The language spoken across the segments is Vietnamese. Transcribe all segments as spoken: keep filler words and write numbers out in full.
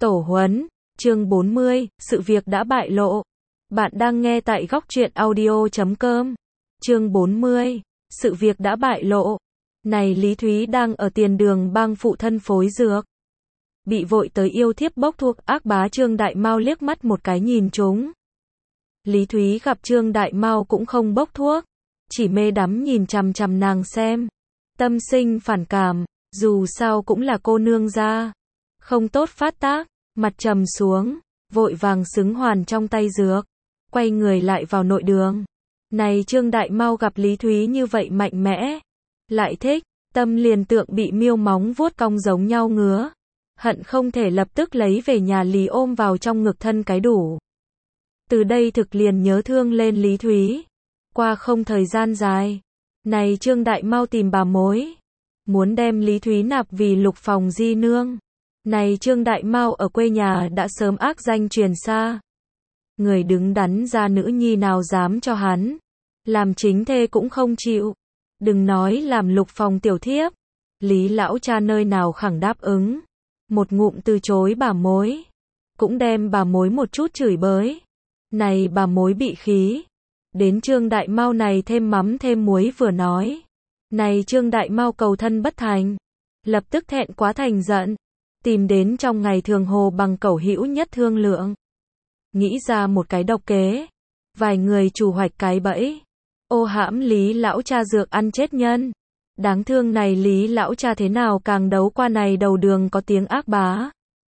Tổ huấn, chương bốn mươi, sự việc đã bại lộ. Bạn đang nghe tại góc truyện audio chấm com. Chương bốn mươi, sự việc đã bại lộ. Này Lý Thúy đang ở tiền đường bang phụ thân phối dược. Bị vội tới yêu thiếp bốc thuốc ác bá Trương Đại Mao liếc mắt một cái nhìn chúng. Lý Thúy gặp Trương Đại Mao cũng không bốc thuốc, chỉ mê đắm nhìn chằm chằm nàng xem. Tâm sinh phản cảm, dù sao cũng là cô nương gia. Không tốt phát tác, mặt trầm xuống, vội vàng xứng hoàn trong tay dược, quay người lại vào nội đường. Này Trương Đại Mao gặp Lý Thúy như vậy mạnh mẽ, lại thích, tâm liền tượng bị miêu móng vuốt cong giống nhau ngứa. Hận không thể lập tức lấy về nhà Lý ôm vào trong ngực thân cái đủ. Từ đây thực liền nhớ thương lên Lý Thúy. Qua không thời gian dài, này Trương Đại Mao tìm bà mối, muốn đem Lý Thúy nạp vì Lục Phòng di nương. Này Trương Đại Mao ở quê nhà đã sớm ác danh truyền xa. Người đứng đắn ra nữ nhi nào dám cho hắn, làm chính thê cũng không chịu. Đừng nói làm Lục Phòng tiểu thiếp, Lý lão cha nơi nào khẳng đáp ứng. Một ngụm từ chối bà mối, cũng đem bà mối một chút chửi bới. Này bà mối bị khí, đến Trương Đại Mao này thêm mắm thêm muối vừa nói. Này Trương Đại Mao cầu thân bất thành, lập tức thẹn quá thành giận, tìm đến trong ngày thường Hồ Bằng Cẩu hữu nhất thương lượng. Nghĩ ra một cái độc kế, vài người chủ hoạch cái bẫy, ô hãm Lý lão cha dược ăn chết nhân. Đáng thương này Lý lão cha thế nào càng đấu qua này đầu đường có tiếng ác bá.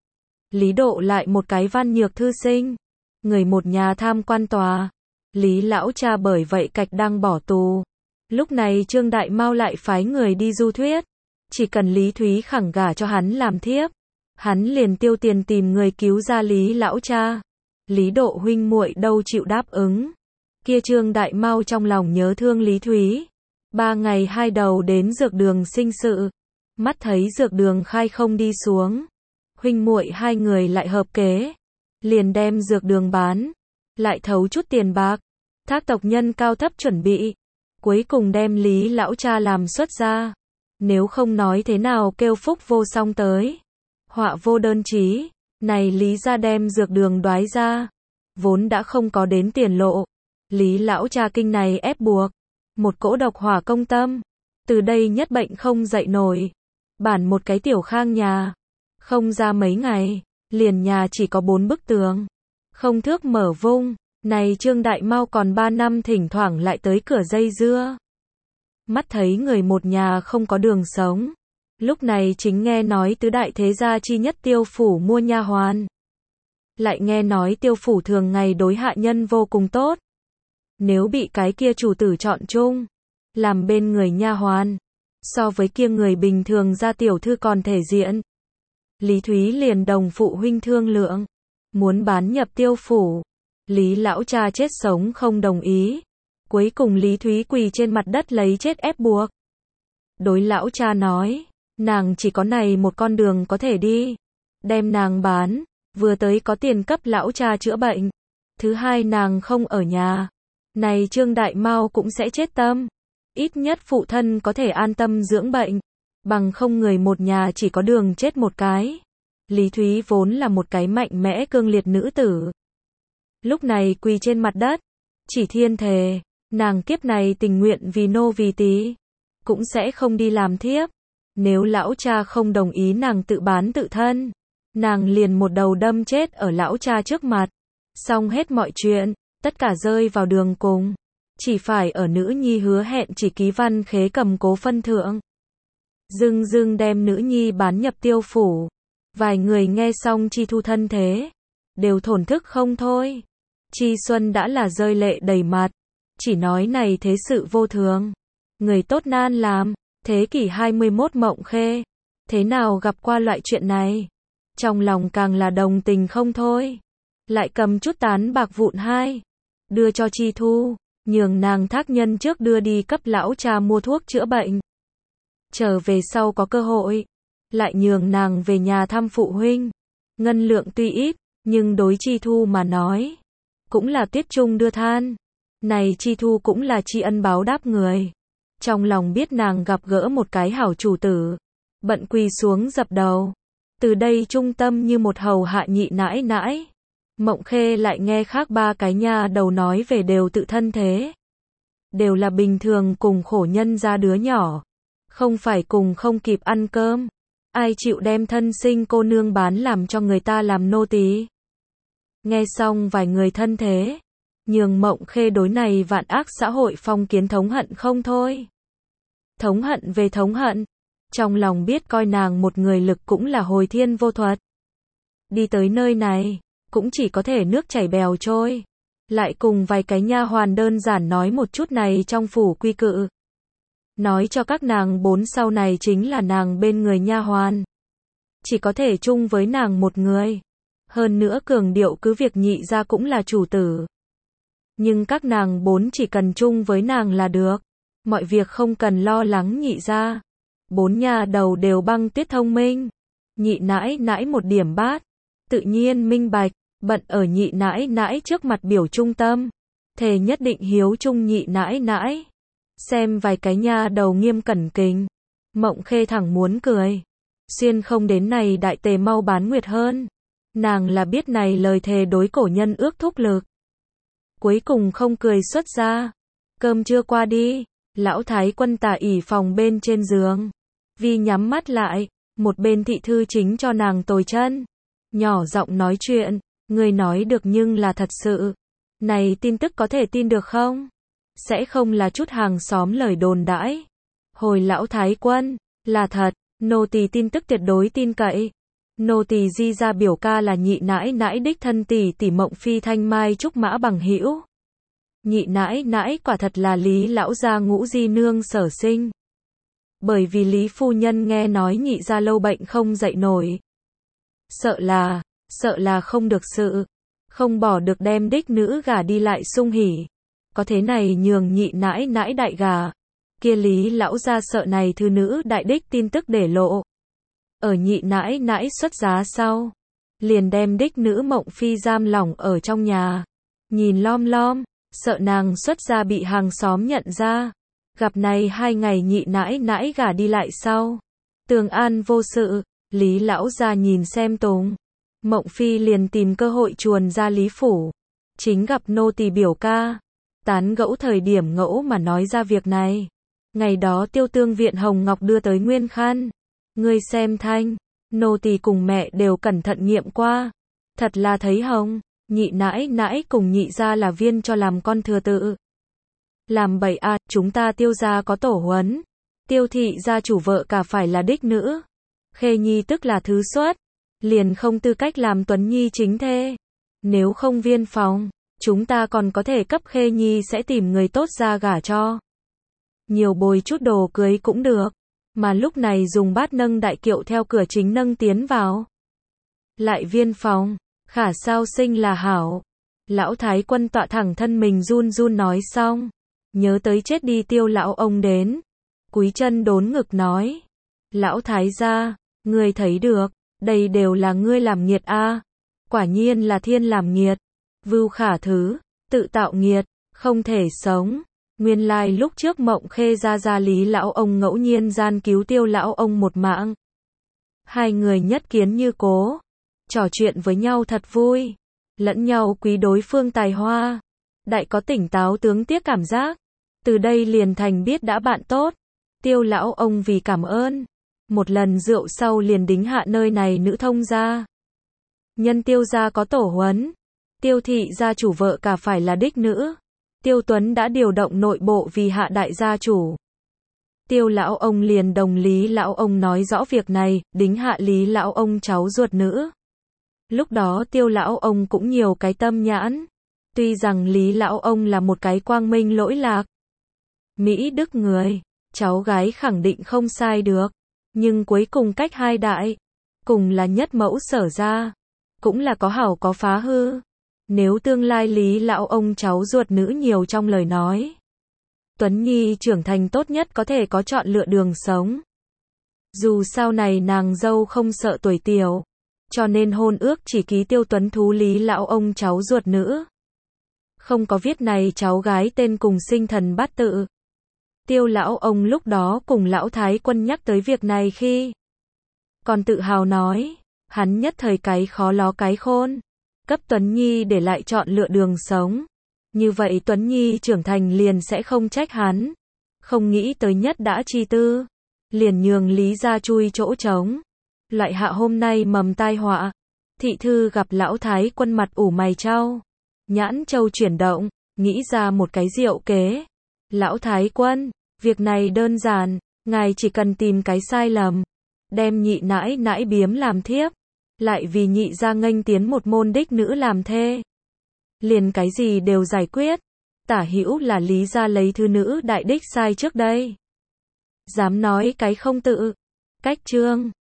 Lý Độ lại một cái văn nhược thư sinh, người một nhà tham quan tòa. Lý lão cha bởi vậy cạch đang bỏ tù. Lúc này Trương Đại Mao lại phái người đi du thuyết, chỉ cần Lý Thúy khẳng gả cho hắn làm thiếp, hắn liền tiêu tiền tìm người cứu ra Lý lão cha. Lý Độ huynh muội đâu chịu đáp ứng. Kia Trương Đại Mao trong lòng nhớ thương Lý Thúy. Ba ngày hai đầu đến dược đường sinh sự, mắt thấy dược đường khai không đi xuống, huynh muội hai người lại hợp kế, liền đem dược đường bán, lại thấu chút tiền bạc, thác tộc nhân cao thấp chuẩn bị, cuối cùng đem Lý lão cha làm xuất gia. Nếu không nói thế nào kêu phúc vô song tới, họa vô đơn chí. Này Lý gia đem dược đường đoái ra, vốn đã không có đến tiền lộ, Lý lão cha kinh này ép buộc, một cỗ độc hỏa công tâm, từ đây nhất bệnh không dậy nổi. Bản một cái tiểu khang nhà, không ra mấy ngày, liền nhà chỉ có bốn bức tường, không thước mở vung. Này Trương Đại Mao còn ba năm thỉnh thoảng lại tới cửa dây dưa. Mắt thấy người một nhà không có đường sống. Lúc này chính nghe nói tứ đại thế gia chi nhất Tiêu phủ mua nha hoàn. Lại nghe nói Tiêu phủ thường ngày đối hạ nhân vô cùng tốt. Nếu bị cái kia chủ tử chọn chung, làm bên người nha hoàn, so với kia người bình thường ra tiểu thư còn thể diện. Lý Thúy liền đồng phụ huynh thương lượng, muốn bán nhập Tiêu phủ. Lý lão cha chết sống không đồng ý. Cuối cùng Lý Thúy quỳ trên mặt đất lấy chết ép buộc. Đối lão cha nói, nàng chỉ có này một con đường có thể đi. Đem nàng bán, vừa tới có tiền cấp lão cha chữa bệnh. Thứ hai nàng không ở nhà. Này Trương Đại Mao cũng sẽ chết tâm. Ít nhất phụ thân có thể an tâm dưỡng bệnh. Bằng không người một nhà chỉ có đường chết một cái. Lý Thúy vốn là một cái mạnh mẽ cương liệt nữ tử. Lúc này quỳ trên mặt đất, chỉ thiên thề, nàng kiếp này tình nguyện vì nô vì tý, cũng sẽ không đi làm thiếp. Nếu lão cha không đồng ý nàng tự bán tự thân, nàng liền một đầu đâm chết ở lão cha trước mặt. Xong hết mọi chuyện, tất cả rơi vào đường cùng. Chỉ phải ở nữ nhi hứa hẹn chỉ ký văn khế cầm cố phân thượng. Dưng dưng đem nữ nhi bán nhập Tiêu phủ. Vài người nghe xong Chi Thu thân thế, đều thổn thức không thôi. Chi Xuân đã là rơi lệ đầy mặt, chỉ nói này thế sự vô thường. Người tốt nan làm, thế kỷ hai mươi mốt mộng khê, thế nào gặp qua loại chuyện này. Trong lòng càng là đồng tình không thôi. Lại cầm chút tán bạc vụn hai, đưa cho Chi Thu, nhường nàng thác nhân trước đưa đi cấp lão cha mua thuốc chữa bệnh. Trở về sau có cơ hội, lại nhường nàng về nhà thăm phụ huynh. Ngân lượng tuy ít, nhưng đối Chi Thu mà nói, cũng là tiết trung đưa than. Này Chi Thu cũng là tri ân báo đáp người. Trong lòng biết nàng gặp gỡ một cái hảo chủ tử, bận quỳ xuống dập đầu. Từ đây trung tâm như một hầu hạ nhị nãi nãi. Mộng Khê lại nghe khác ba cái nha đầu nói về đều tự thân thế. Đều là bình thường cùng khổ nhân ra đứa nhỏ. Không phải cùng không kịp ăn cơm. Ai chịu đem thân sinh cô nương bán làm cho người ta làm nô tỳ. Nghe xong vài người thân thế. Nhường Mộng Khê đối này vạn ác xã hội phong kiến thống hận không thôi. Thống hận về thống hận. Trong lòng biết coi nàng một người lực cũng là hồi thiên vô thuật. Đi tới nơi này, cũng chỉ có thể nước chảy bèo trôi. Lại cùng vài cái nha hoàn đơn giản nói một chút này trong phủ quy cự. Nói cho các nàng bốn sau này chính là nàng bên người nha hoàn. Chỉ có thể chung với nàng một người. Hơn nữa cường điệu cứ việc nhị ra cũng là chủ tử. Nhưng các nàng bốn chỉ cần chung với nàng là được. Mọi việc không cần lo lắng nhị ra. Bốn nhà đầu đều băng tuyết thông minh. Nhị nãi nãi một điểm bát. Tự nhiên minh bạch, bận ở nhị nãi nãi trước mặt biểu trung tâm. Thề nhất định hiếu trung nhị nãi nãi. Xem vài cái nha đầu nghiêm cẩn kính. Mộng Khê thẳng muốn cười. Xuyên không đến này đại tề mau bán nguyệt hơn. Nàng là biết này lời thề đối cổ nhân ước thúc lực. Cuối cùng không cười xuất ra. Cơm chưa qua đi. Lão Thái Quân tả ỉ phòng bên trên giường. Vi nhắm mắt lại. Một bên thị thư chính cho nàng tồi chân. Nhỏ giọng nói chuyện. Người nói được nhưng là thật sự. Này tin tức có thể tin được không? Sẽ không là chút hàng xóm lời đồn đãi. Hồi Lão Thái Quân. Là thật. Nô tỳ tin tức tuyệt đối tin cậy. Nô tỳ di ra biểu ca là nhị nãi nãi đích thân tỷ tỷ Mộng Phi Thanh Mai Trúc Mã bằng hữu. Nhị nãi nãi quả thật là Lý lão gia ngũ di nương sở sinh. Bởi vì Lý phu nhân nghe nói nhị gia lâu bệnh không dậy nổi. Sợ là, sợ là không được sự. Không bỏ được đem đích nữ gả đi lại sung hỉ. Có thế này nhường nhị nãi nãi đại gà. Kia Lý lão gia sợ này thư nữ đại đích tin tức để lộ. Ở nhị nãi nãi xuất giá sau. Liền đem đích nữ Mộng Phi giam lỏng ở trong nhà. Nhìn lom lom. Sợ nàng xuất gia bị hàng xóm nhận ra. Gặp này hai ngày nhị nãi nãi gả đi lại sau. Tường an vô sự. Lý lão gia nhìn xem tùng. Mộng Phi liền tìm cơ hội chuồn ra Lý phủ. Chính gặp nô tỳ biểu ca. Tán gẫu thời điểm ngẫu mà nói ra việc này. Ngày đó Tiêu Tương viện Hồng Ngọc đưa tới nguyên khăn. Ngươi xem thanh. Nô tỳ cùng mẹ đều cẩn thận nghiệm qua. Thật là thấy hồng. Nhị nãi nãi cùng nhị gia là viên cho làm con thừa tự. Làm bậy à, chúng ta Tiêu gia có tổ huấn. Tiêu thị gia chủ vợ cả phải là đích nữ. Khê nhi tức là thứ xuất. Liền không tư cách làm Tuấn nhi chính thê. Nếu không viên phòng, chúng ta còn có thể cấp Khê nhi sẽ tìm người tốt ra gả cho. Nhiều bồi chút đồ cưới cũng được. Mà lúc này dùng bát nâng đại kiệu theo cửa chính nâng tiến vào. Lại viên phòng. Khả sao sinh là hảo. Lão Thái Quân tọa thẳng thân mình run run nói xong. Nhớ tới chết đi Tiêu lão ông đến. Cúi chân đốn ngực nói. Lão Thái gia, ngươi thấy được. Đây đều là ngươi làm nghiệt a. Quả nhiên là thiên làm nghiệt. Vưu khả thứ. Tự tạo nghiệt. Không thể sống. Nguyên lai lúc trước Mộng Khê ra ra Lý lão ông ngẫu nhiên gian cứu Tiêu lão ông một mạng. Hai người nhất kiến như cố. Trò chuyện với nhau thật vui. Lẫn nhau quý đối phương tài hoa. Đại có tỉnh táo tướng tiếc cảm giác. Từ đây liền thành biết đã bạn tốt. Tiêu lão ông vì cảm ơn. Một lần rượu sau liền đính hạ nơi này nữ thông gia. Nhân Tiêu gia có tổ huấn. Tiêu thị gia chủ vợ cả phải là đích nữ. Tiêu Tuấn đã điều động nội bộ vì hạ đại gia chủ. Tiêu lão ông liền đồng Lý lão ông nói rõ việc này, đính hạ Lý lão ông cháu ruột nữ. Lúc đó Tiêu lão ông cũng nhiều cái tâm nhãn. Tuy rằng Lý lão ông là một cái quang minh lỗi lạc. Mỹ đức người, cháu gái khẳng định không sai được. Nhưng cuối cùng cách hai đại, cùng là nhất mẫu sở ra. Cũng là có hảo có phá hư. Nếu tương lai Lý lão ông cháu ruột nữ nhiều trong lời nói. Tuấn Nhi trưởng thành tốt nhất có thể có chọn lựa đường sống. Dù sau này nàng dâu không sợ tuổi tiểu. Cho nên hôn ước chỉ ký Tiêu Tuấn thú Lý lão ông cháu ruột nữ. Không có viết này cháu gái tên cùng sinh thần bát tự. Tiêu lão ông lúc đó cùng Lão Thái Quân nhắc tới việc này khi còn tự hào nói. Hắn nhất thời cái khó ló cái khôn. Cấp Tuấn Nhi để lại chọn lựa đường sống. Như vậy Tuấn Nhi trưởng thành liền sẽ không trách hắn. Không nghĩ tới nhất đã chi tư. Liền nhường Lý ra chui chỗ trống. Loại hạ hôm nay mầm tai họa. Thị thư gặp lão thái quân mặt ủ mày trao. Nhãn châu chuyển động, nghĩ ra một cái diệu kế. Lão thái quân, việc này đơn giản, ngài chỉ cần tìm cái sai lầm. Đem nhị nãi nãi biếm làm thiếp. Lại vì nhị ra nghênh tiến một môn đích nữ làm thê. Liền cái gì đều giải quyết. Tả hữu là Lý ra lấy thư nữ đại đích sai trước đây. Dám nói cái không tự. Cách chương.